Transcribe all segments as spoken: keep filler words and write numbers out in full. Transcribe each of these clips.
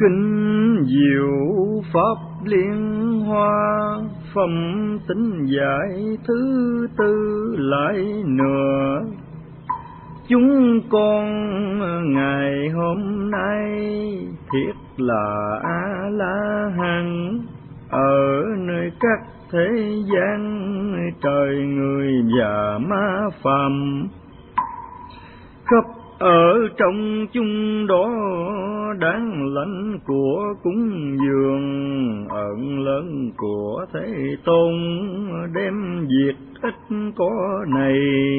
Kinh diệu pháp liên hoa, phẩm tính giải thứ tư lại nữa. Chúng con ngày hôm nay thiết là A La Hán, ở nơi các thế gian trời người và ma phàm, khắp ở trong chúng đó đáng lãnh của cúng dường, ơn lớn của Thế Tôn đem việc ít có này,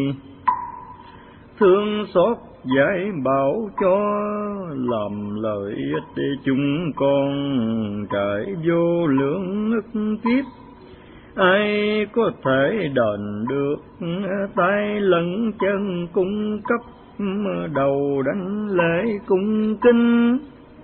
thương xót dạy bảo cho làm lợi ích chúng con trải vô lượng ức kiếp. Ai có thể đền được tay lẫn chân cung cấp, đầu đánh lễ cung kính,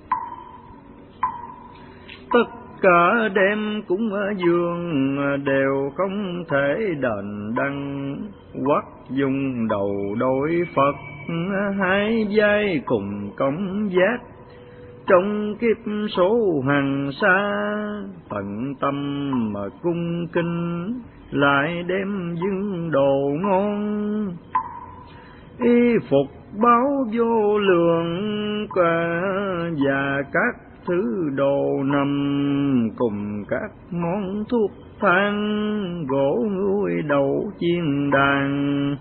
tất cả đem cúng dường đều không thể đền đăng, hoặc dùng đầu đối Phật hai vai cùng công giác. Trong kiếp số hằng xa tận tâm mà cung kính, lại đem dâng đồ ngon y phục báo vô lượng cả, và các thứ đồ nằm cùng các món thuốc thang, gỗ nguôi đầu chiên đàn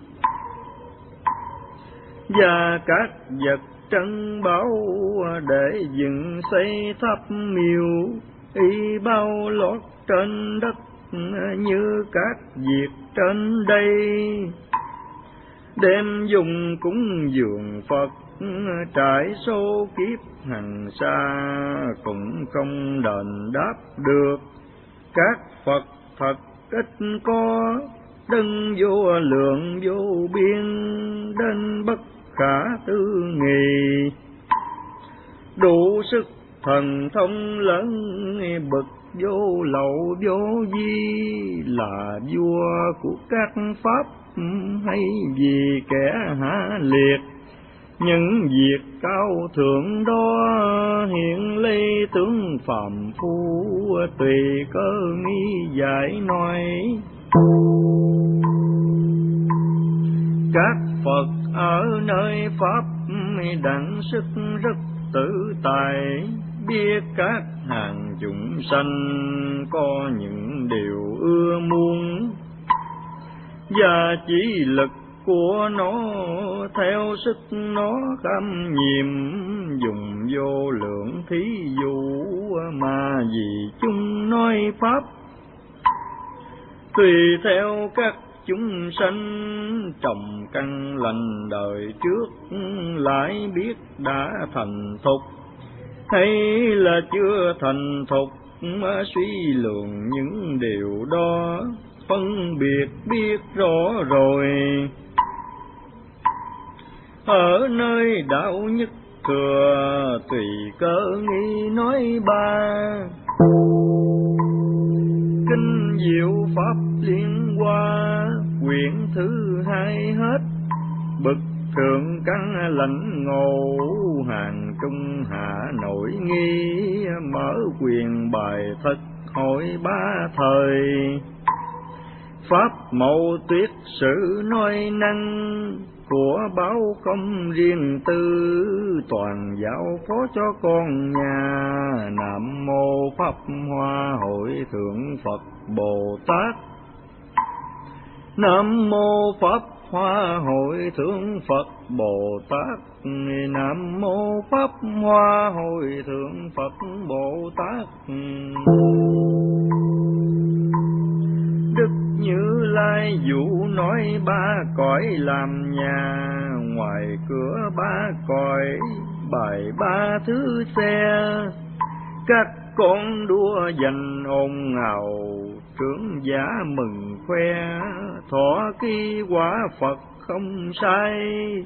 và các vật trân báu để dựng xây tháp miếu, y bao lót trên đất như các việc trên đây, đem dùng cúng dường Phật trải số kiếp hằng xa, cũng không đền đáp được. Các Phật thật ít có, đấng vô lượng vô biên, đến bất khả tư nghị, đủ sức thần thông lớn bậc vô lậu vô vi, là vua của các pháp hay vì kẻ hạ liệt. Những việc cao thượng đó hiện ly tướng phàm phu, tùy cơ nghi giải nói. Các Phật ở nơi pháp đẳng sức rất tự tại, biết các hàng chúng sanh có những điều ưa muốn, và chỉ lực của nó theo sức nó kham nhiệm, dùng vô lượng thí dụ mà vì chúng nói pháp, tùy theo các chúng sanh trồng căn lành đời trước, lại biết đã thành thục hay là chưa thành thục, suy lường những điều đó, phân biệt biết rõ rồi. Ở nơi đạo nhất thừa tùy cơ nghi nói ba, kinh diệu pháp liên hoa quyển thứ hai hết. Bậc thượng căn lãnh ngộ, hàng trung hạ nổi nghi, mở quyền bài thật hỏi ba thời. Pháp mẫu tuyết sử nói năng, của báo không riêng tư, toàn giáo phó cho con nhà. Nam mô Pháp Hoa Hội Thượng Phật Bồ Tát. Nam mô Pháp Hoa Hội Thượng Phật Bồ Tát. Nam mô Pháp Hoa Hội Thượng Phật Bồ Tát. Đức Như Lai dụ nói ba cõi làm nhà, ngoài cửa ba cõi bài ba thứ xe. Các con đua giành ồn ào, trưởng giả mừng khoe, thọ ký quả Phật không sai.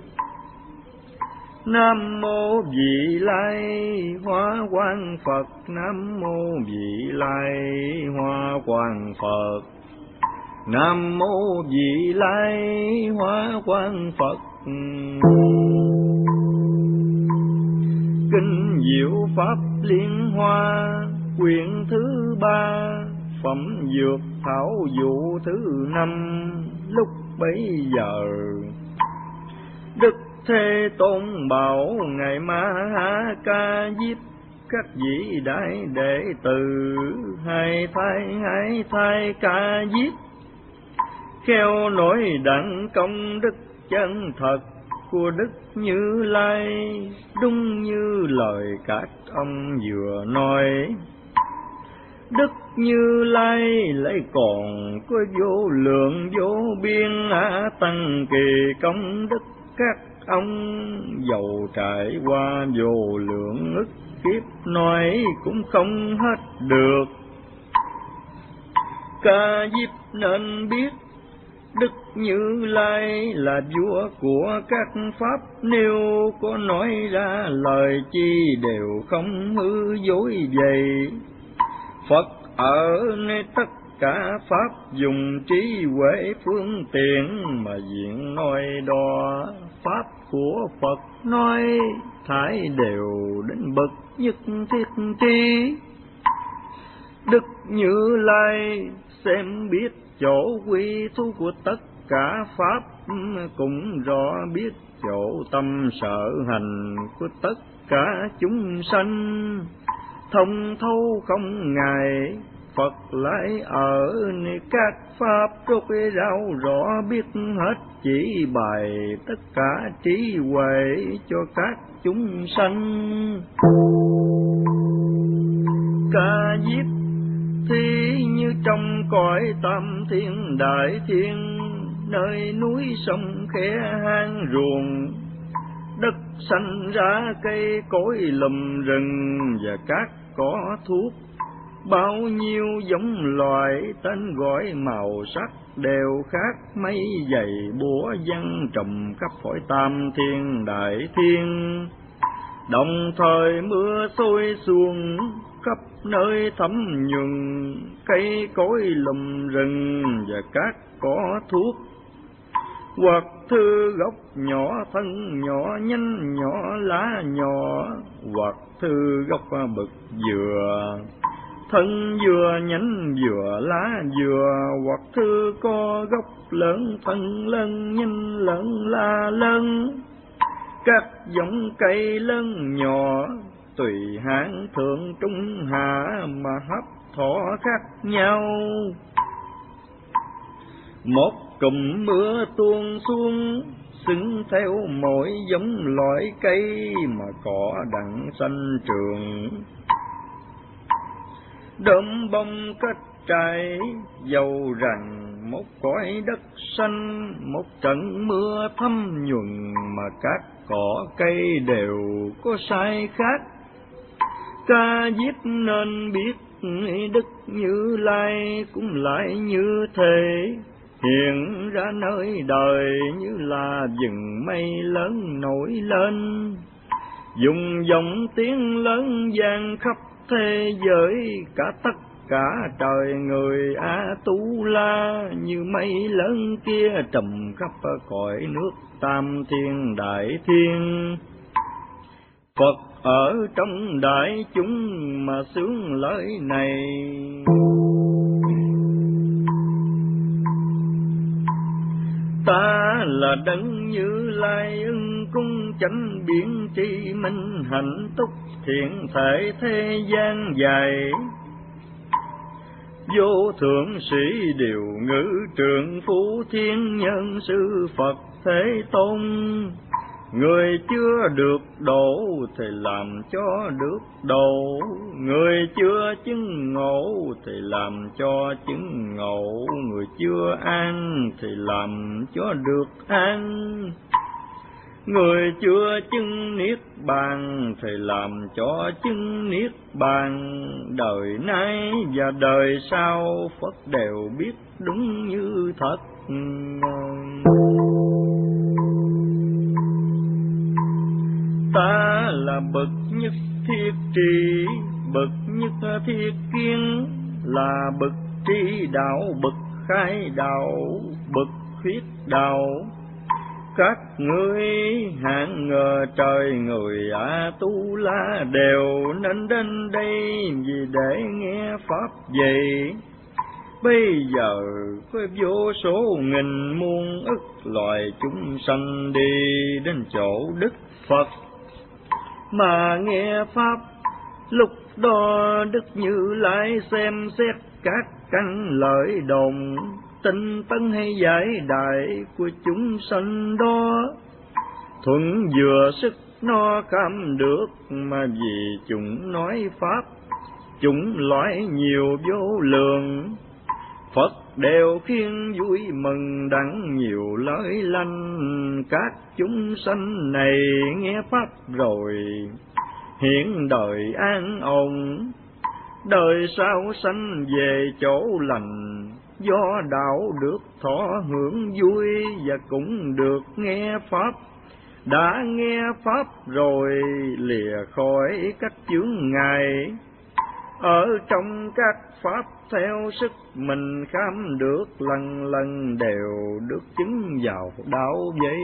Nam mô Vị Lai Hóa Quang Phật. Nam mô Vị Lai Hóa Quang Phật. Nam mô Vị Lai Hóa Quang Phật. Kinh Diệu Pháp Liên Hoa quyển thứ ba, phẩm Dược Thảo Dụ thứ năm. Lúc bấy giờ Đức Thế Tôn bảo ngài Ma Ha Ca Diếp các vị đại đệ tử hai thai hai thai ca diếp, khéo nói đặng công đức chân thật của Đức Như Lai, đúng như lời các ông vừa nói. Đức Như Lai lấy còn có vô lượng vô biên á tăng kỳ công đức, các ông giàu trải qua vô lượng ức kiếp nói cũng không hết được. Ca Diếp nên biết Đức Như Lai là vua của các pháp, nếu có nói ra lời chi đều không hư dối vậy. Phật ở nơi tất cả pháp dùng trí huệ phương tiện mà diện nói đo, pháp của Phật nói thải đều đến bậc nhất thiết tri. Đức Như Lai xem biết chỗ quy thu của tất cả pháp, cũng rõ biết chỗ tâm sở hành của tất cả chúng sanh. Thông thấu không ngại Phật lại ở nơi các pháp, rốt ráo rõ biết hết chỉ bày tất cả trí huệ cho các chúng sanh. Ca Diếp thì như trong cõi tam thiên đại thiên, nơi núi sông khe hang ruộng, đất xanh ra cây cối lùm rừng và các cỏ thuốc, bao nhiêu giống loài tên gọi màu sắc đều khác. Mây dày búa văng trùm khắp cõi tam thiên đại thiên, đồng thời mưa xối xuống khắp nơi thấm nhuần cây cối lùm rừng và các cỏ thuốc. Hoặc thư gốc nhỏ, thân nhỏ, nhánh nhỏ, lá nhỏ, hoặc thư gốc bực dừa, thân dừa, nhánh dừa, lá dừa, hoặc thư có gốc lớn, thân lớn, nhánh lớn, lá lớn. Các giống cây lớn nhỏ tùy hạng thượng trung hạ mà hấp thọ khác nhau. Một cụm mưa tuôn xuống xứng theo mỗi giống loại cây mà cỏ đặng xanh trường. Đơm bông kết trái dầu rằng một cõi đất xanh, một trận mưa thấm nhuần mà các cỏ cây đều có sai khác. Ca Diếp nên biết Đức Như Lai cũng lại như thế, hiện ra nơi đời như là rừng mây lớn nổi lên, dùng giọng tiếng lớn vang khắp thế giới, cả tất cả trời người A Tu La, như mây lớn kia trùm khắp cõi nước tam thiên đại thiên. Phật ở trong đại chúng mà sướng lời này, ta là Đấng Như Lai ưng cung chánh biến tri minh, hạnh túc thiện thể thế gian dài. Vô thượng sĩ điều ngữ trượng phú thiên nhân sư Phật Thế Tôn, người chưa được độ thì làm cho được độ, người chưa chứng ngộ thì làm cho chứng ngộ, người chưa an thì làm cho được an, người chưa chứng niết bàn thì làm cho chứng niết bàn. Đời nay và đời sau Phật đều biết đúng như thật. Ta là bậc nhất thiết trì, bậc nhất thiết kiên, là bậc tri đạo, bậc khai đạo, bậc thuyết đạo. Các ngươi hạng ngờ trời người A Tu La đều nên đến đây vì để nghe pháp vậy. Bây giờ có vô số nghìn muôn ức loài chúng sanh đi đến chỗ Đức Phật mà nghe pháp. Lúc đó Đức Như Lai xem xét các căn lợi đồn, tinh tấn hay giải đại của chúng sanh đó, thuận vừa sức nó cảm được, mà vì chúng nói pháp chúng loại nhiều vô lượng. Phật đều khiến vui mừng đặng nhiều lời lành, các chúng sanh này nghe pháp rồi hiện đời an ổn, đời sau sanh về chỗ lành, do đạo được thọ hưởng vui và cũng được nghe pháp. Đã nghe pháp rồi lìa khỏi các chướng ngại, ở trong các pháp theo sức mình khám được, lần lần đều được chứng vào đạo vậy.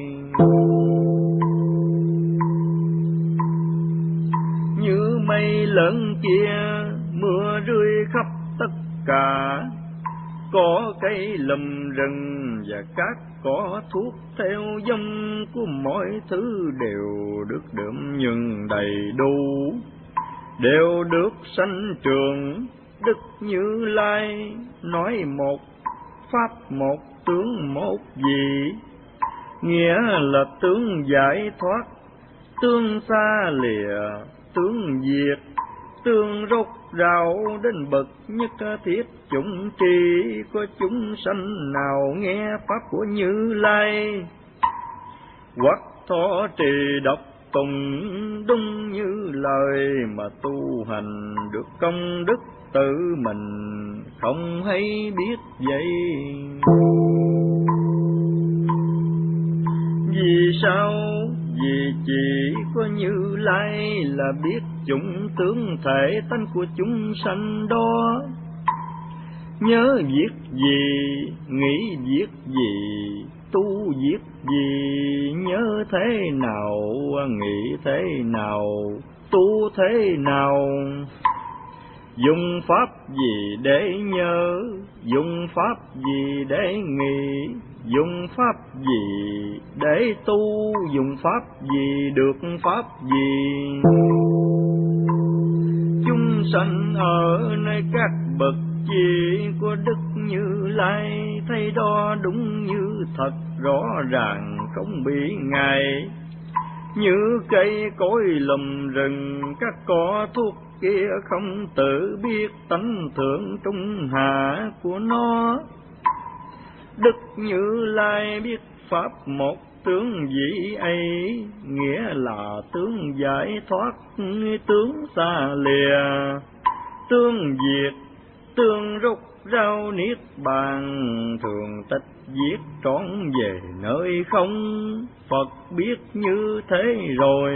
Như mây lớn kia mưa rơi khắp tất cả, có cây lùm rừng và các cỏ thuốc theo dông của mọi thứ đều được đượm nhường đầy đủ, đều được sanh trường. Đức Như Lai nói một pháp một tướng một vị, nghĩa là tướng giải thoát, tướng xa lìa, tướng diệt, tương rốt rào đến bậc nhất thiết chủng tri. Có chúng sanh nào nghe pháp của Như Lai, hoặc thọ trì đọc tùng đúng như lời, mà tu hành được công đức tự mình không hay biết vậy. Vì sao? Vì chỉ có Như Lai là biết chủng tướng thể tánh của chúng sanh đó. Nhớ việc gì, nghĩ việc gì, tu việc gì, nhớ thế nào, nghĩ thế nào, tu thế nào. Dùng pháp gì để nhớ, dùng pháp gì để nghĩ, dùng pháp gì để tu, dùng pháp gì được pháp gì. Chúng sanh ở nơi các bậc chi của Đức Như Lai, thấy đó đúng như thật rõ ràng không bị ngại. Như cây cối lùm rừng, các cỏ thuốc kia không tự biết tánh thượng trung hạ của nó. Đức Như Lai biết pháp một tướng vị ấy, nghĩa là tướng giải thoát, tướng xa lìa, tương diệt, tương rút rao niết bàn, thường tịch diệt trọn về nơi không. Phật biết như thế rồi,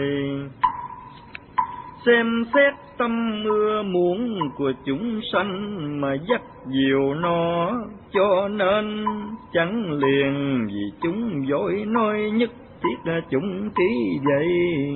xem xét tâm mưa muộn của chúng sanh mà dắt dìu nó, cho nên chẳng liền vì chúng vội nói nhất thiết là chúng trí vậy.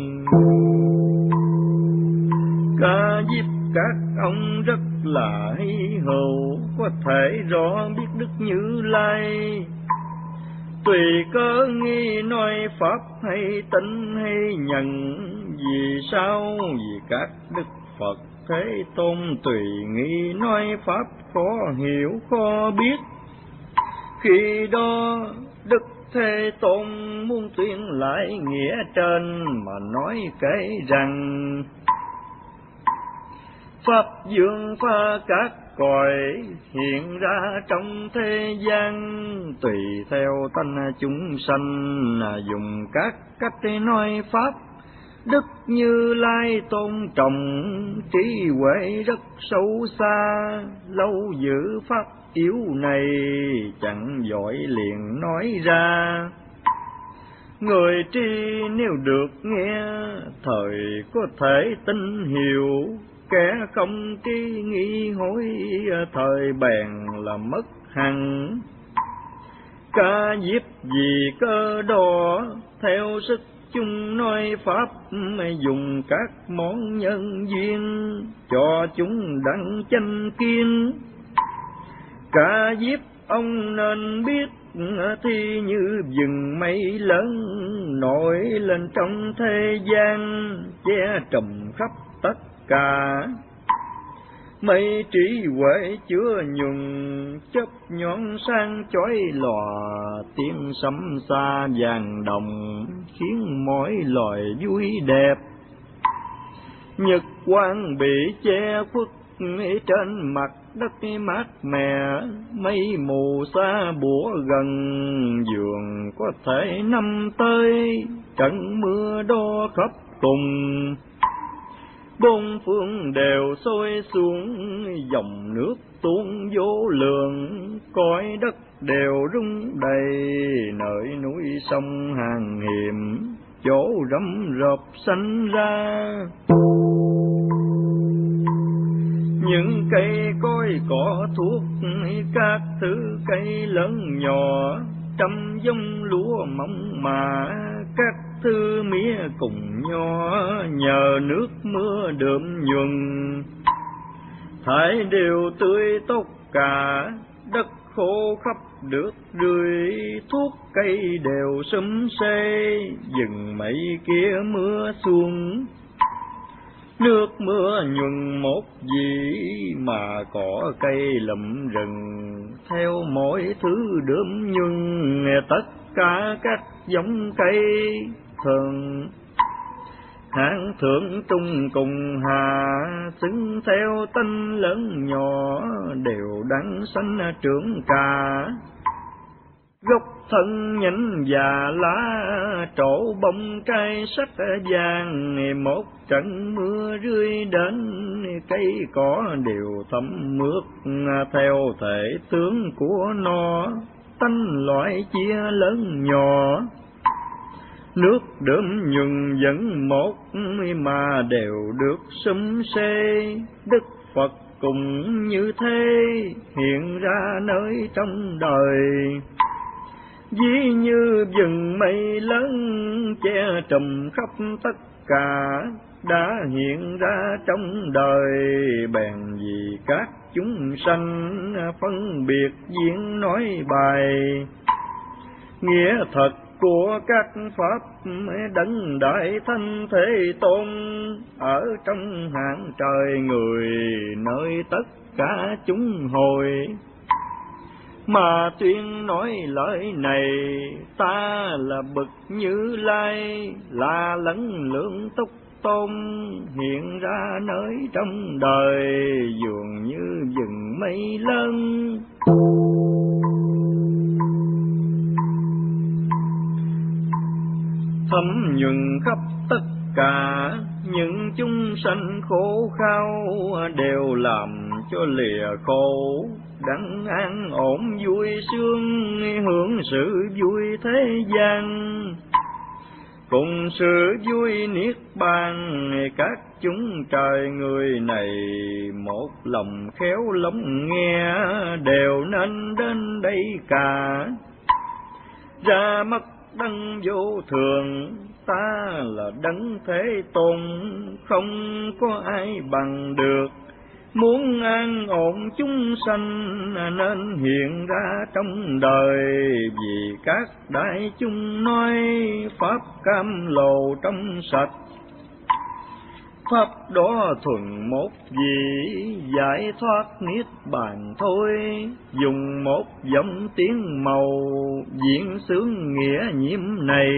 Ca diếp các ông rất là hy hữu, có thể rõ biết Đức Như Lai. Tùy cơ nghi nói pháp hay tin hay nhận, vì sao? Vì các Đức Phật Thế Tôn tùy nghi nói pháp khó hiểu khó biết. Khi đó Đức Thế Tôn muốn tuyên lại nghĩa trên, mà nói kể rằng pháp dương pha các cõi hiện ra trong thế gian, tùy theo tánh chúng sanh dùng các cách để nói pháp. Đức Như Lai tôn trọng trí huệ rất sâu xa, lâu giữ pháp yếu này chẳng giỏi liền nói ra. Người tri nếu được nghe thời có thể tin hiểu, kẻ không tri nghi hối thời bèn là mất hẳn. Ca diếp vì cơ đó, theo sức chung nói pháp, dùng các món nhân duyên, cho chúng đặng chánh kiến. Ca diếp ông nên biết, thì như rừng mây lớn, nổi lên trong thế gian, che trùm khắp tất cả. Mây trí huệ chứa nhuần, chớp nhọn sang chói lòa, tiếng sấm xa vàng đồng, khiến mỗi loài vui đẹp. Nhật quang bị che khuất, trên mặt đất mát mẻ, mây mù xa bủa gần, dường có thể năm tới, trận mưa đo khắp cùng. Bốn phương đều sôi xuống, dòng nước tuôn vô lượng, cõi đất đều rung đầy, nơi núi sông hàng hiểm, chỗ rậm rập sanh ra. Những cây cối cỏ thuốc, các thứ cây lớn nhỏ, trăm giống lúa mỏng mà, các thứ mía cùng nho, nhờ nước mưa đượm nhuần, thải đều tươi tốt cả. Đất khô khắp được rưới, thuốc cây đều sum xê, rừng mây kia mưa xuống. Nước mưa nhuần một dĩ, mà cỏ cây lụm rừng, theo mỗi thứ đượm nhuần, tất cả các giống cây thường. Hạng thượng trung cùng hạ, xứng theo tánh lớn nhỏ, đều đắng xanh trưởng cả. Gốc thân nhánh già lá, trổ bông trái sắc vàng, một trận mưa rơi đến, cây cỏ đều thấm mướt, theo thể tướng của nó, tánh loại chia lớn nhỏ. Nước đượm nhuần dẫn một, mà đều được sum xê, Đức Phật cũng như thế, hiện ra nơi trong đời. Ví như rừng mây lớn, che trùm khắp tất cả, đã hiện ra trong đời. Bèn vì các chúng sanh, phân biệt diễn nói bài, nghĩa thật của các pháp đấng đại thanh thế tôn, ở trong hạng trời người, nơi tất cả chúng hồi. Mà tuyên nói lời này, ta là bậc Như Lai, là lẫn lượng túc tôn, hiện ra nơi trong đời, dường như rừng mây lớn. Thấm nhuần khắp tất cả, những chúng sanh khổ khao, đều làm cho lìa khổ, đặng an ổn vui sướng, hưởng sự vui thế gian. Cùng sự vui niết bàn, các chúng trời người này, một lòng khéo lắng nghe, đều nên đến đây cả. Ra mắt đấng vô thường, ta là đấng thế tôn, không có ai bằng được. Muốn an ổn chúng sanh, nên hiện ra trong đời, vì các đại chúng nói, pháp cam lồ trong sạch. Pháp đó thuần một vị, giải thoát niết bàn thôi, dùng một giọng tiếng màu, diễn xướng nghĩa nhiễm này.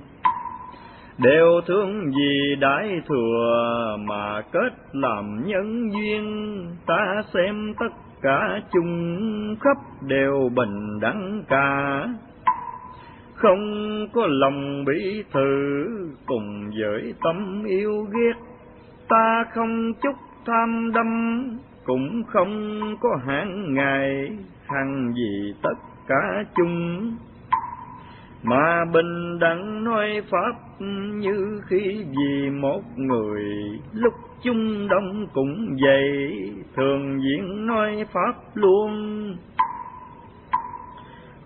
Đều thương vì đại thừa, mà kết làm nhân duyên, ta xem tất cả chung khắp đều bình đẳng cả. Không có lòng bỉ thử, cùng với tâm yêu ghét, ta không chút tham đắm, cũng không có hạn ngại, hằng vì tất cả chung. Mà bình đẳng nói pháp, như khi vì một người, lúc chung đông cũng vậy, thường diễn nói pháp luôn.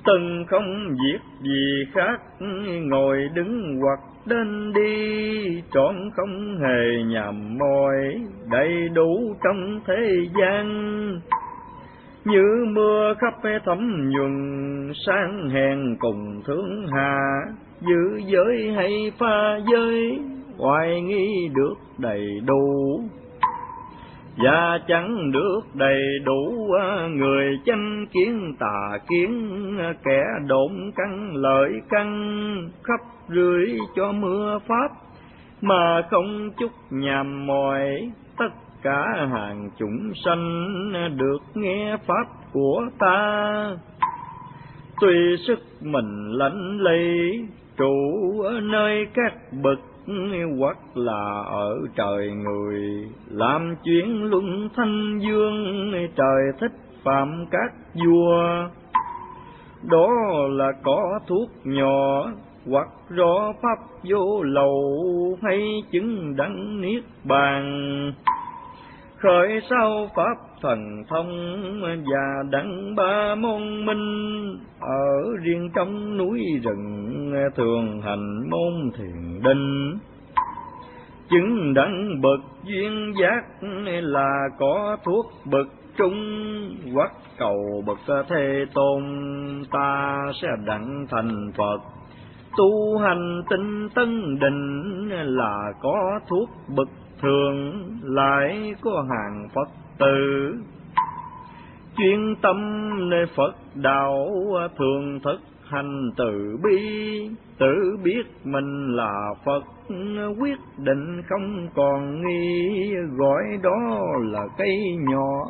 Từng không việc gì khác, ngồi đứng hoặc đến đi, trọn không hề nhàm mỏi, đầy đủ trong thế gian. Như mưa khắp thấm nhuần, sang hèn cùng thương hà, giữ giới hay pha giới, oai nghi được đầy đủ. Và chẳng được đầy đủ, người chánh kiến tà kiến, kẻ độn căn lợi căn, khắp rưới cho mưa pháp, mà không chút nhàm mỏi. Tất cả hàng chúng sanh được nghe pháp của ta, tùy sức mình lãnh lấy, trụ ở nơi các bậc hoặc là ở trời người, làm chuyện luân thanh dương, trời thích phạm các vua. Đó là có thuốc nhỏ, hoặc rõ pháp vô lậu, hay chứng đẳng niết bàn, khởi sau pháp thần thông và đặng ba môn minh. Ở riêng trong núi rừng thường hành môn thiền định, chứng đẳng bậc duyên giác là có thuốc bậc trung, hoặc cầu bậc Thế Tôn ta sẽ đặng thành Phật. Tu hành tinh tấn định là có thuốc bậc thường, lại có hàng Phật tử chuyên tâm nơi Phật đạo, thường thực hành từ bi, tự biết mình là Phật, quyết định không còn nghi, gọi đó là cây nhỏ.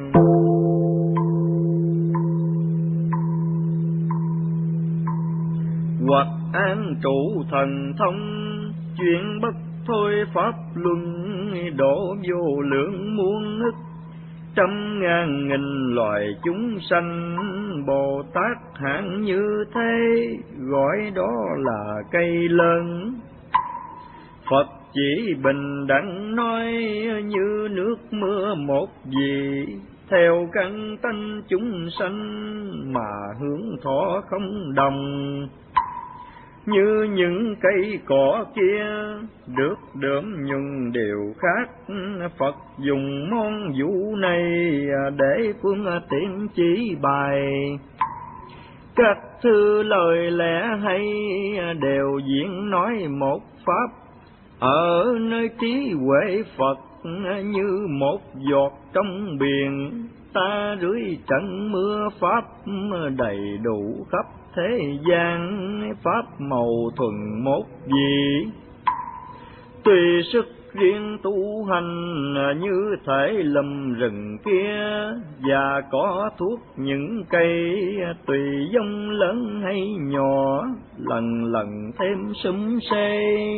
Hoặc an trụ thần thông, chuyện bất thôi pháp luân, đổ vô lượng muôn ức, trăm ngàn nghìn loài chúng sanh. Bồ Tát hạng như thế, gọi đó là cây lớn. Phật chỉ bình đẳng nói, như nước mưa một vị, theo căn tánh chúng sanh mà hướng thọ không đồng. Như những cây cỏ kia được đượm nhung đều khác, Phật dùng món vũ này để phương tiện chỉ bài. Các thư lời lẽ hay đều diễn nói một pháp, ở nơi trí huệ Phật như một giọt trong biển. Ta rưới trận mưa pháp đầy đủ khắp thế gian, pháp màu thuần một vị, tùy sức riêng tu hành như thể lùm rừng kia. Và có thuốc những cây tùy giống lớn hay nhỏ, lần lần thêm sum xê.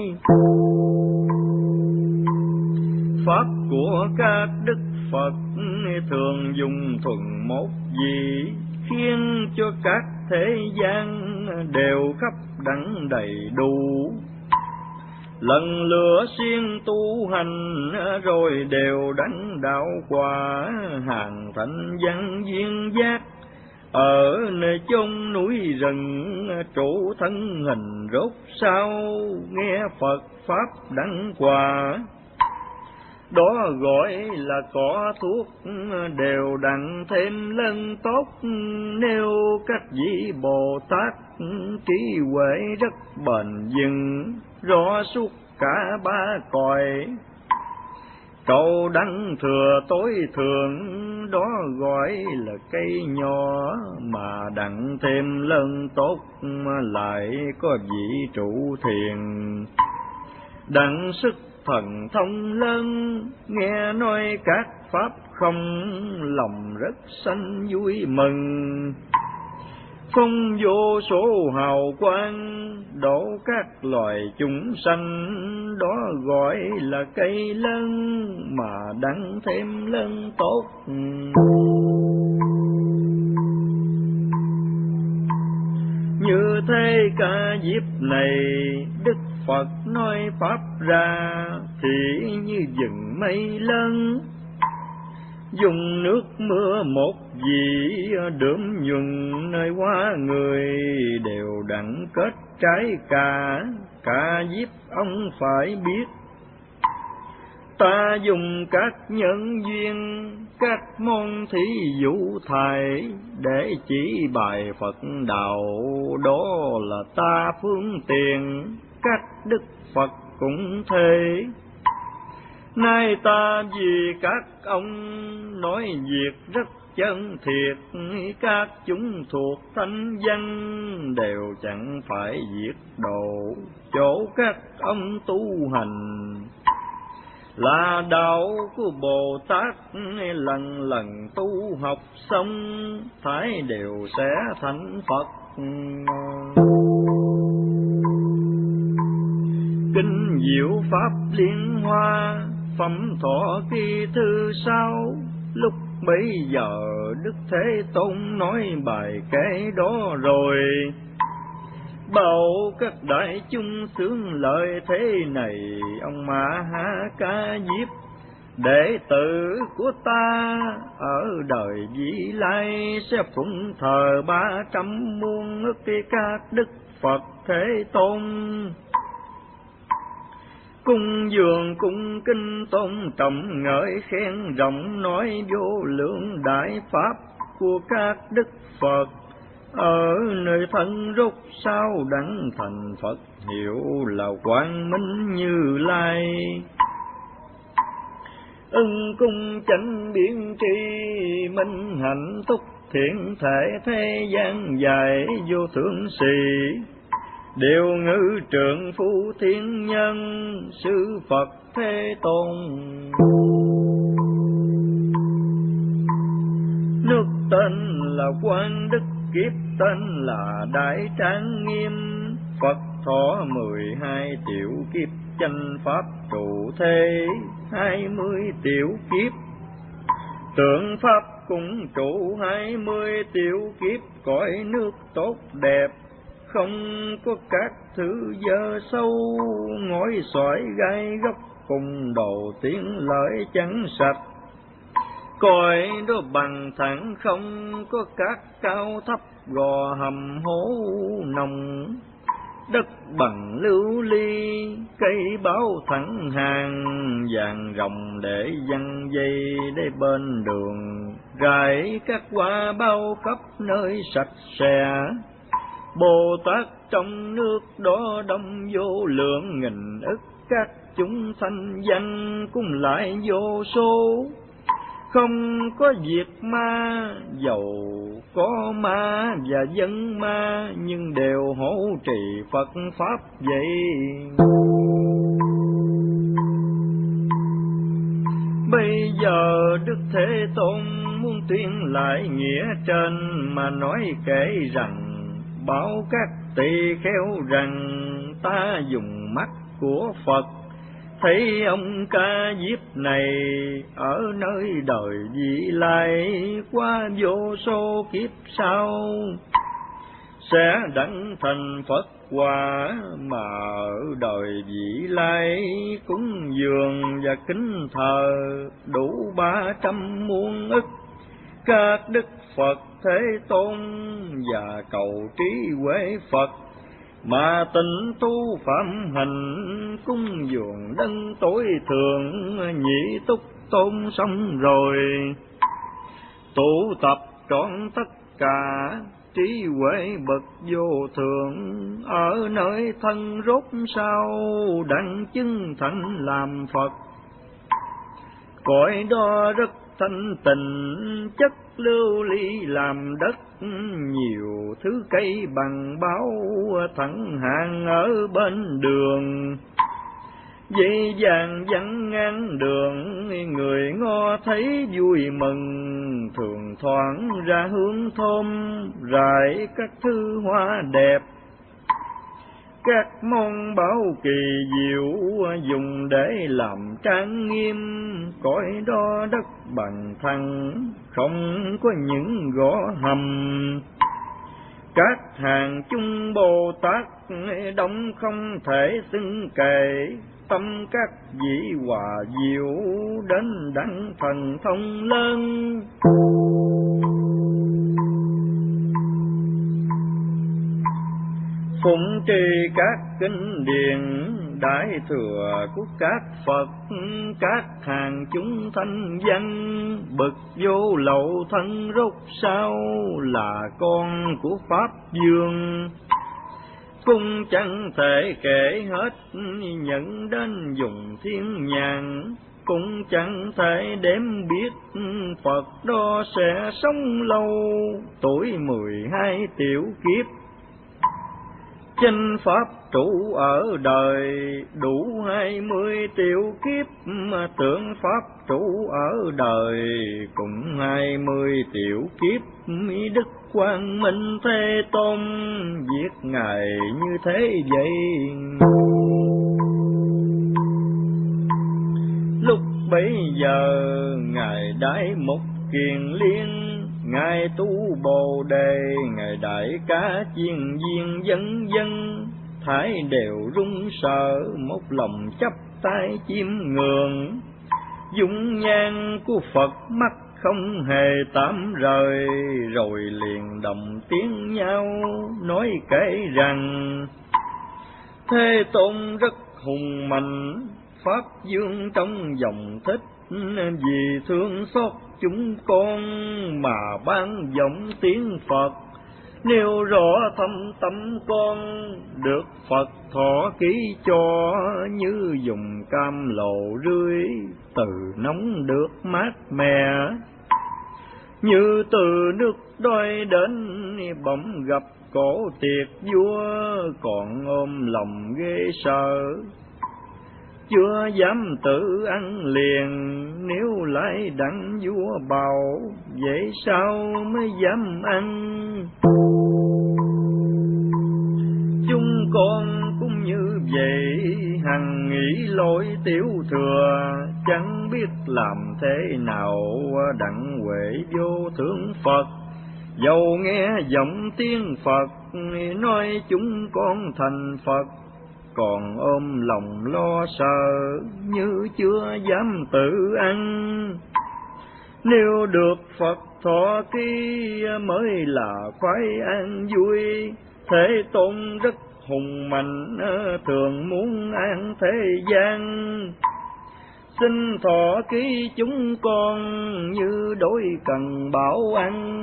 Pháp của các đức Phật thường dùng thuần một vị, khiến cho các thế gian đều khắp đặng đầy đủ. Lần lửa siêng tu hành rồi đều đặng đạo quả, hàng thành văn duyên giác. Ở nơi chốn núi rừng trụ thân hình rốt sao, nghe Phật pháp đặng quả. Đó gọi là có thuốc đều đặng thêm lân tốt. Nếu các vị Bồ Tát trí huệ rất bền vững, rõ suốt cả ba cõi, cầu đặng thừa tối thượng. Đó gọi là cây nhỏ mà đặng thêm lân tốt, lại có vị trụ thiền đặng sức thần thông lớn. Nghe nói các pháp không, lòng rất sanh vui mừng. Không vô số hào quang đổ các loài chúng sanh, đó gọi là cây lớn mà đặng thêm lân tốt. Như thế cả dịp này Đức Phật nói pháp ra, thì như rừng mây lớn dùng nước mưa một vị đượm nhuần nơi hoa người, đều đặn kết trái cả, cả diếp ông phải biết. Ta dùng các nhân duyên, các môn thí dụ thầy, để chỉ bài Phật đạo, đó là ta phương tiện, các đức Phật cũng thế. Nay ta vì các ông nói việc rất chân thiệt, các chúng thuộc thánh dân đều chẳng phải diệt độ, chỗ các ông tu hành là đạo của Bồ Tát. Lần lần tu học xong, thái đều sẽ thành Phật. Kinh Diệu Pháp Liên Hoa, phẩm thọ kỳ thứ sáu. Lúc bấy giờ Đức Thế Tôn nói bài kệ đó rồi, bảo các đại chúng sướng lợi thế này. Ông Ma Ha Ca Diếp, đệ tử của ta, ở đời vị lai sẽ phụng thờ ba trăm muôn ức các đức Phật Thế Tôn, cung dường cung kinh tôn trọng ngợi khen rộng, nói vô lượng đại pháp của các đức Phật. Ở nơi thân rốt sao đặng thành Phật, hiệu là Quang Minh Như Lai. Ưng cung chánh biện tri, minh hạnh túc thiện thể, thế gian dài vô thượng sĩ. Điều ngữ trượng phu thiên nhân, sư Phật Thế Tôn. Nước tên là Quang Đức, kiếp tên là Đại Trang Nghiêm. Phật thọ mười hai tiểu kiếp, chánh pháp trụ thế hai mươi tiểu kiếp. Tượng pháp cũng trụ hai mươi tiểu kiếp, cõi nước tốt đẹp, không có các thứ dơ sâu, ngói xoải gai góc, cùng đồ tiếng lợi chẳng sạch. Cõi đó bằng thẳng, không có các cao thấp, gò hầm hố nồng. Đất bằng lưu ly, cây báo thẳng hàng, vàng rồng để văng dây để bên đường. Rải các hoa bao khắp nơi sạch sẽ, Bồ Tát trong nước đó đông vô lượng nghìn ức. Các chúng sanh dân cũng lại vô số, không có việc ma, dầu có ma và dân ma, nhưng đều hộ trì Phật Pháp vậy. Bây giờ Đức Thế Tôn muốn tuyên lại nghĩa trên, mà nói kể rằng, bảo các tỳ kheo rằng, ta dùng mắt của Phật thấy ông Ca Diếp này ở nơi đời vị lai, qua vô số kiếp sau sẽ đặng thành Phật quả. Mà ở đời vị lai cúng dường và kính thờ đủ ba trăm muôn ức các đức Phật Thế Tôn, và cầu trí huệ Phật mà tịnh tu phạm hành, cung dường đấng tối thượng nhị túc tôn xong rồi. Tụ tập trọn tất cả trí huệ bậc vô thượng, ở nơi thân rốt sao đặng chứng thành làm Phật. Cõi đó rất thanh tịnh, chất lưu ly làm đất, nhiều thứ cây bằng báo thẳng hàng ở bên đường. Dây vàng vắng ngang đường, người ngó thấy vui mừng, thường thoảng ra hương thơm rải các thứ hoa đẹp. Các món bảo kỳ diệu dùng để làm trang nghiêm, cõi đó đất bằng thẳng, không có những gõ hầm. Các hàng chung Bồ Tát đông không thể xưng kể, tâm các vị hòa diệu, đến đặng thần thông lớn. Phụng trì các kinh điển, đại thừa của các Phật, các hàng chúng thanh văn, bậc vô lậu thân rốt sao là con của Pháp Dương. Cung chẳng thể kể hết, nhận đến dùng thiên nhãn, cũng chẳng thể đếm biết, Phật đó sẽ sống lâu, tuổi mười hai tiểu kiếp. Chánh Pháp trụ ở đời, đủ hai mươi tiểu kiếp, mà tượng Pháp trụ ở đời, cũng hai mươi tiểu kiếp. Mỹ Đức Quang Minh Thế Tôn viết Ngài như thế vậy. Lúc bấy giờ Ngài Đại Mục Kiền Liên, Ngài Tu Bồ Đề, Ngài Đại Ca Chiên Viên vân vân, thái đều run sợ, một lòng chắp tay chiêm ngưỡng. Dung nhan của Phật mắt không hề tạm rời, rồi liền đồng tiếng nhau nói kể rằng: Thế Tôn rất hùng mạnh, Pháp Dương trong dòng thích, vì thương xót chúng con mà ban giọng tiếng Phật. Nêu rõ thâm tâm con, được Phật thọ ký cho, như dùng cam lộ rưới, từ nóng được mát mẻ. Như từ nước đôi đến, bỗng gặp cổ tiệc vua, còn ôm lòng ghê sợ. Chưa dám tự ăn liền, nếu lại đặng vua bào, vậy sao mới dám ăn. Chúng con cũng như vậy, hằng nghĩ lỗi tiểu thừa, chẳng biết làm thế nào đặng huệ vô thượng Phật. Dầu nghe giọng tiếng Phật, nói chúng con thành Phật, còn ôm lòng lo sợ, như chưa dám tự ăn. Nếu được Phật thọ ký, mới là khoái an vui. Thế Tôn rất hùng mạnh, thường muốn an thế gian. Xin thọ ký chúng con, như đối cần bảo ăn.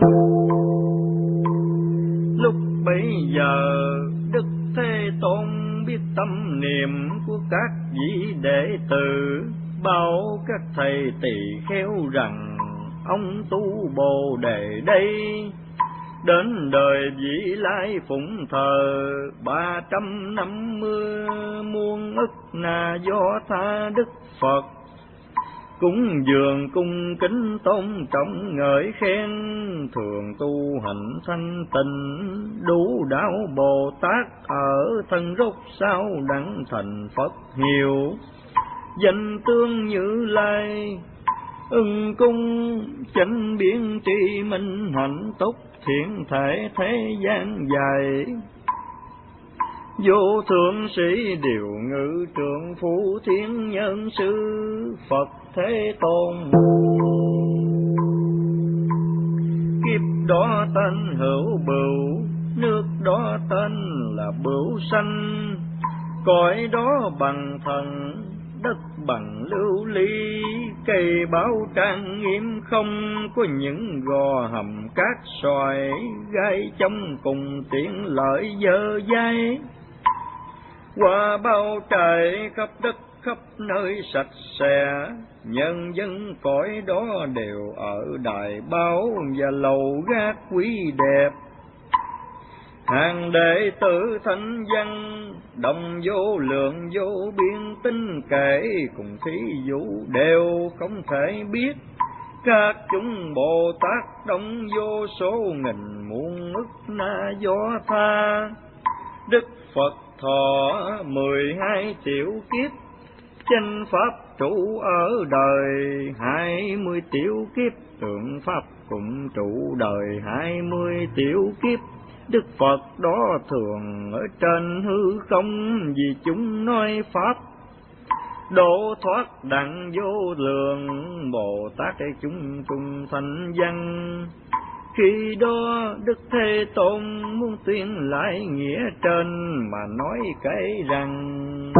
Lúc bấy giờ Đức Thế Tôn biết tâm niệm của các vị đệ tử, bảo các thầy tỳ kheo rằng: ông Tu Bồ Đề đây, đến đời vị lai phụng thờ, ba trăm năm mươi muôn ức na do tha Đức Phật. Cúng dường cung kính tôn trọng ngợi khen, thường tu hạnh thanh tịnh, đủ đạo Bồ Tát ở thân rốt sao đặng thành Phật hiệu. Danh tương Như Lai, ưng cung chánh biến tri minh hạnh túc, thiện thể thế gian dài. Vô thượng sĩ điều ngự trượng phú thiên nhân sư, Phật Thế Tôn. Kiếp đó tên Hữu Bửu, nước đó tên là Bửu Sanh. Cõi đó bằng thần, đất bằng lưu ly, cây báo trang nghiêm không có những gò hầm cát xoài, gai trong cùng tiện lợi dơ dai. Qua bao trời khắp đất khắp nơi sạch sẽ, nhân dân cõi đó đều ở đài báo và lầu gác quý đẹp. Hàng đệ tử thánh văn, đồng vô lượng vô biên tinh kể, cùng thí dụ đều không thể biết. Các chúng Bồ Tát đông vô số nghìn muôn ức na do tha, Đức Phật thọ mười hai triệu kiếp. Chánh Pháp trụ ở đời hai mươi tiểu kiếp, tượng Pháp cũng trụ đời hai mươi tiểu kiếp. Đức Phật đó thường ở trên hư không, vì chúng nói Pháp độ thoát đặng vô lượng, Bồ Tát để chúng cùng thành văn. Khi đó Đức Thế Tôn muốn tuyên lại nghĩa trên, mà nói kể rằng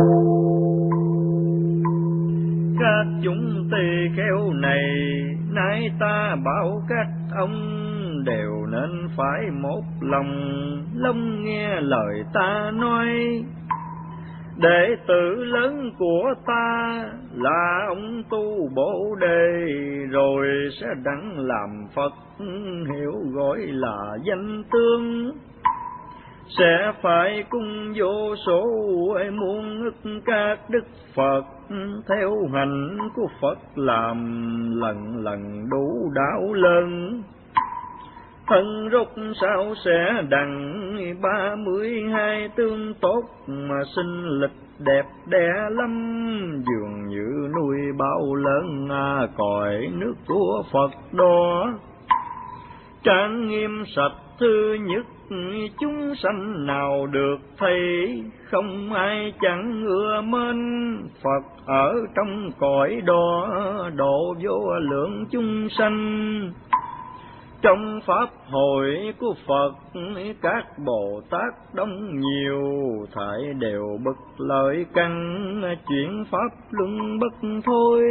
các chúng tỳ kheo này, nay ta bảo các ông đều nên phải một lòng, lông nghe lời ta nói. Đệ tử lớn của ta là ông tu Bồ Đề, rồi sẽ đặng làm Phật, hiểu gọi là danh tương. Sẽ phải cung vô số muôn ức các đức Phật, theo hành của Phật làm lần lần đủ đạo lớn. Thân rốt sao sẽ đặng ba mươi hai tương tốt, mà sinh lịch đẹp đẽ lắm, dường như nuôi bao lớn à, cõi nước của Phật đó. Trang nghiêm sạch thứ nhất, chúng sanh nào được thấy, không ai chẳng ưa mến. Phật ở trong cõi đó, độ vô lượng chúng sanh. Trong pháp hội của Phật, các Bồ Tát đông nhiều, thảy đều bậc lợi căn, chuyển pháp luân bất thôi.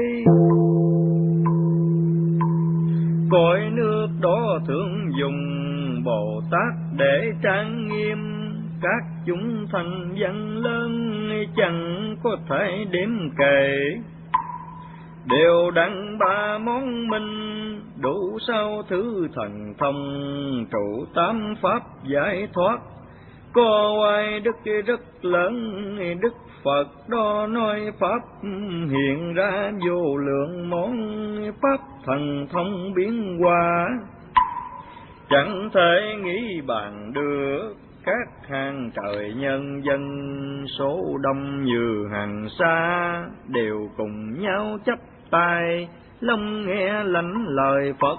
Cõi nước đó thường dùng Bồ Tát để trang nghiêm, các chúng thành văn lớn chẳng có thể đếm kể. Đều đặng ba món minh, đủ sáu thứ thần thông, trụ tám pháp giải thoát. Có oai đức rất lớn, Đức Phật đó nói pháp, hiện ra vô lượng món pháp thần thông biến hóa. Chẳng thể nghĩ bàn được, các hàng trời nhân dân, số đông như hàng xa, đều cùng nhau chấp tai, lông nghe lãnh lời Phật.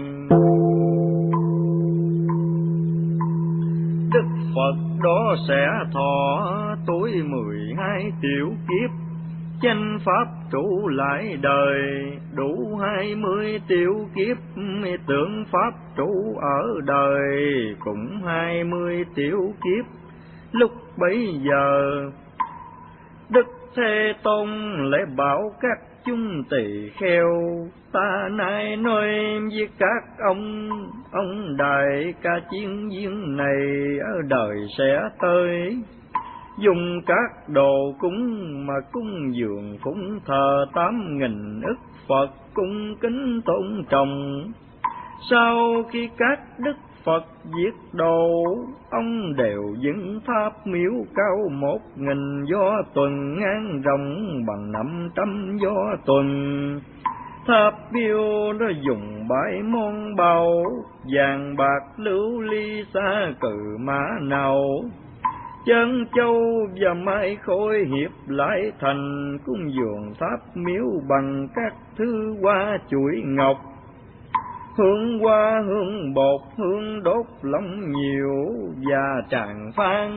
Đức Phật đó sẽ thọ tuổi mười hai tiểu kiếp, chánh pháp trụ lại đời, đủ hai mươi tiểu kiếp, tượng pháp trụ ở đời, cũng hai mươi tiểu kiếp. Lúc bấy giờ Đức Thế Tôn lại bảo các chúng tỳ kheo, ta nay nói với các ông, ông đại ca chiến viên này ở đời sẽ tới, dùng các đồ cúng mà cúng dường phụng thờ tám nghìn ức Phật, cung kính tôn trọng. Sau khi các đức Phật diệt đồ, ông đều dựng tháp miếu cao một nghìn gió tuần, ngang rộng bằng năm trăm gió tuần. Tháp miếu nó dùng bảy món báu, vàng bạc lưu ly xa cừ mã nào, chân châu và mai khôi hiệp lại thành, cung dường tháp miếu bằng các thứ hoa chuỗi ngọc. Hương hoa hương bột, hương đốt lông nhiều và tràng phan.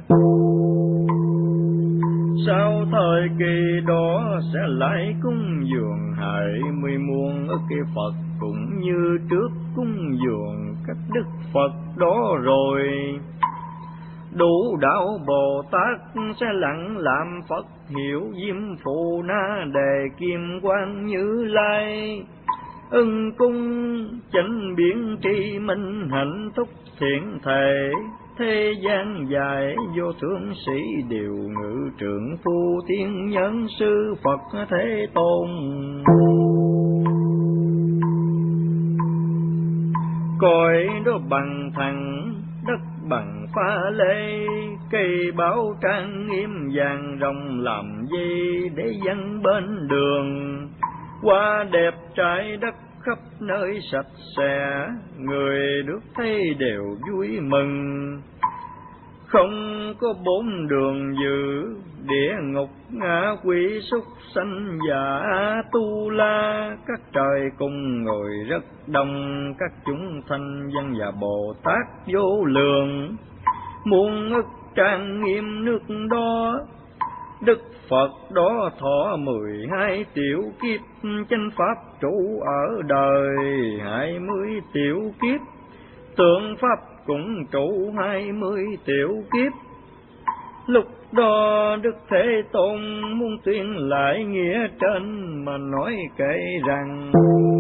Sau thời kỳ đó sẽ lại cúng dường hai mươi muôn ức cái Phật, cũng như trước cúng dường các đức Phật đó rồi. Đủ đạo Bồ Tát sẽ lặng làm Phật, hiệu Diêm Phù Na Đề Kim Quang Như Lai. Ưng cung chánh biến tri minh, hạnh thúc thiện thể, thế gian dài vô thượng sĩ đều ngự trưởng phu tiên nhân sư Phật Thế Tôn. Cõi đó bằng thẳng, đất bằng pha lê, cây báo trang nghiêm vàng rồng làm gì để dân bên đường. Hoa đẹp trái đất khắp nơi sạch sẽ, người được thấy đều vui mừng. Không có bốn đường dự, địa ngục ngạ quỷ súc sanh giả tu la, các trời cùng ngồi rất đông, các chúng thanh văn và Bồ Tát vô lượng, muôn ức trang nghiêm nước đó. Đức Phật đó thọ mười hai tiểu kiếp, chánh pháp trụ ở đời hai mươi tiểu kiếp, tượng pháp cũng trụ hai mươi tiểu kiếp. Lúc đó Đức Thế Tôn muốn tuyên lại nghĩa trên mà nói kể rằng: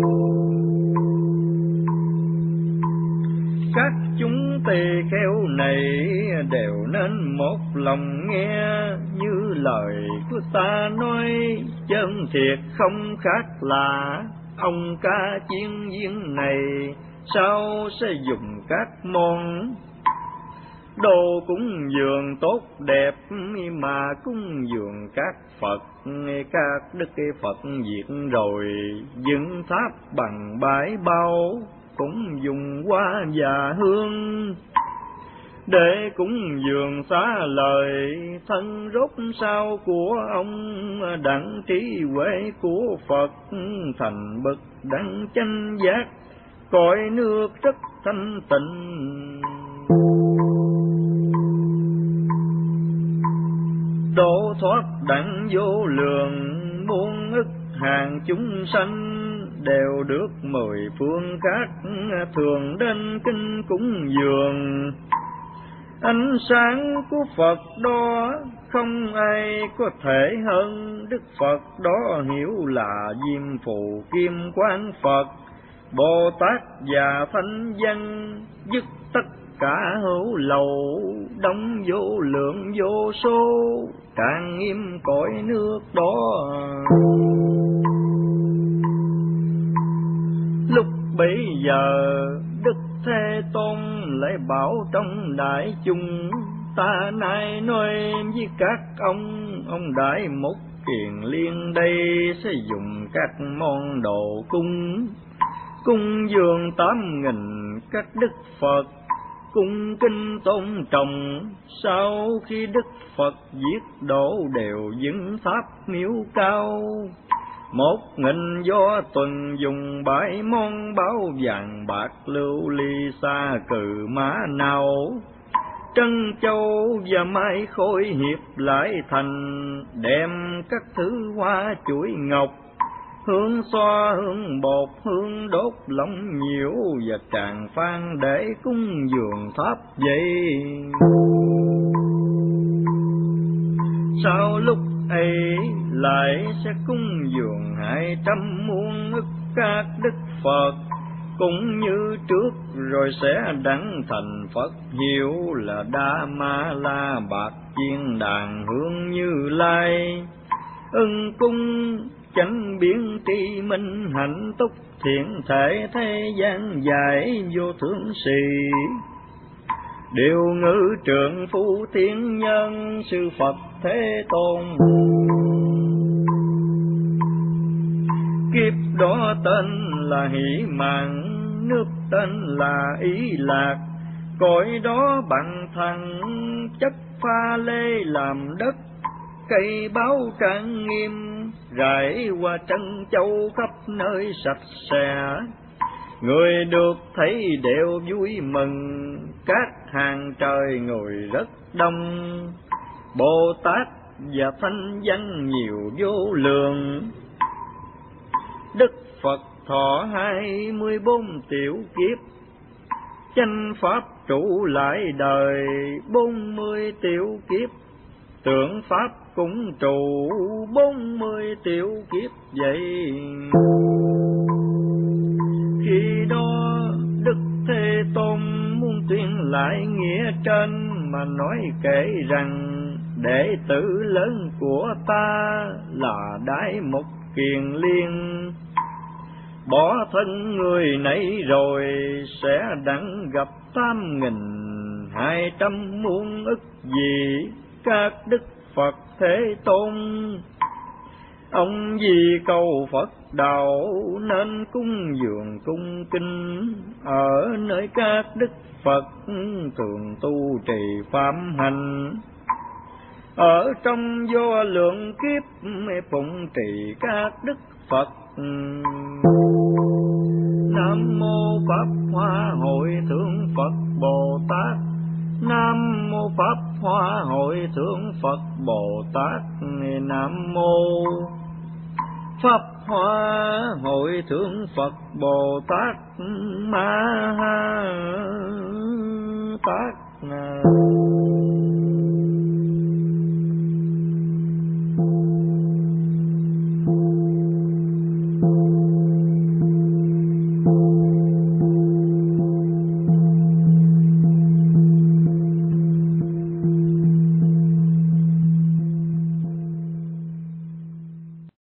các chúng tỳ kheo này đều nên một lòng nghe, như lời của ta nói chân thiệt không khác lạ. Ông ca chiên viên này sao sẽ dùng các món đồ cúng dường tốt đẹp mà cúng dường các Phật, các đức Phật diệt rồi dựng tháp bằng bãi bao, cũng dùng hoa và hương để cúng dường xá lời thân rốt sao của ông, đặng trí huệ của Phật thành bậc đặng chánh giác, cõi nước rất thanh tịnh. Độ thoát đặng vô lượng muôn ức hàng chúng sanh, đều được mười phương khác thường đến kinh cúng dường. Ánh sáng của Phật đó không ai có thể hơn, Đức Phật đó hiểu là Diêm Phù Kim Quang Phật, Bồ Tát và Thánh Văn, dứt tất cả hữu lậu, đóng vô lượng vô số, trang nghiêm cõi nước đó. Lúc bấy giờ Đức Thế Tôn lại bảo trong đại chúng: ta nay nói với các ông, ông Đại Mục Kiền Liên đây sẽ dùng các món đồ cúng, cúng dường tám nghìn các đức Phật, cung kinh tôn trọng. Sau khi Đức Phật giết đổ đều dựng tháp miếu cao, một nghìn do tuần dùng bảy món báo vàng bạc lưu ly sa cừ mã nào, trân châu và mai khôi hiệp lại thành, đem các thứ hoa chuỗi ngọc, hương xoa hương bột hương đốt lỏng nhiễu và tràng phan để cúng dường tháp vậy. Sau lúc ấy lại sẽ cúng dường hai trăm muôn ức các đức Phật, cũng như trước, rồi sẽ đặng thành Phật hiệu là Đa Ma La Bạc Chiên Đàn Hương Như Lai. Ưng cung chánh biến tri minh hạnh túc, thiện thể thế gian giải vô thượng sĩ, điều ngữ trượng phu thiên nhân sư Phật Thế Tôn. Kiếp đó tên là Hỷ Mạn, nước tên là Ý Lạc, cõi đó bằng thằng chất pha lê làm đất, cây báo trang nghiêm rải qua trân châu khắp nơi sạch sẽ. Người được thấy đều vui mừng, các hàng trời người rất đông, Bồ Tát và Thánh Văn nhiều vô lượng. Đức Phật thọ hai mươi bốn tiểu kiếp, chánh pháp trụ lại đời bốn mươi tiểu kiếp, tượng pháp cũng trụ bốn mươi tiểu kiếp vậy. Khi đó Đức Thế Tôn muốn tuyên lại nghĩa trên mà nói kể rằng: đệ tử lớn của ta là Đại Mục Kiền Liên, bỏ thân người nãy rồi sẽ đặng gặp tám nghìn hai trăm muôn ức vị các đức Phật Thế Tôn. Ông vì cầu Phật đạo nên cúng dường cung kinh, ở nơi các đức Phật thường tu trì pháp hành, ở trong vô lượng kiếp phụng trì các đức Phật. Nam mô Pháp Hoa Hội Thượng Phật Bồ Tát, Nam mô Pháp Hoa Hội Thượng Phật Bồ Tát. Nam mô Pháp Hoa Hội Thượng Phật Bồ Tát Ma Tát.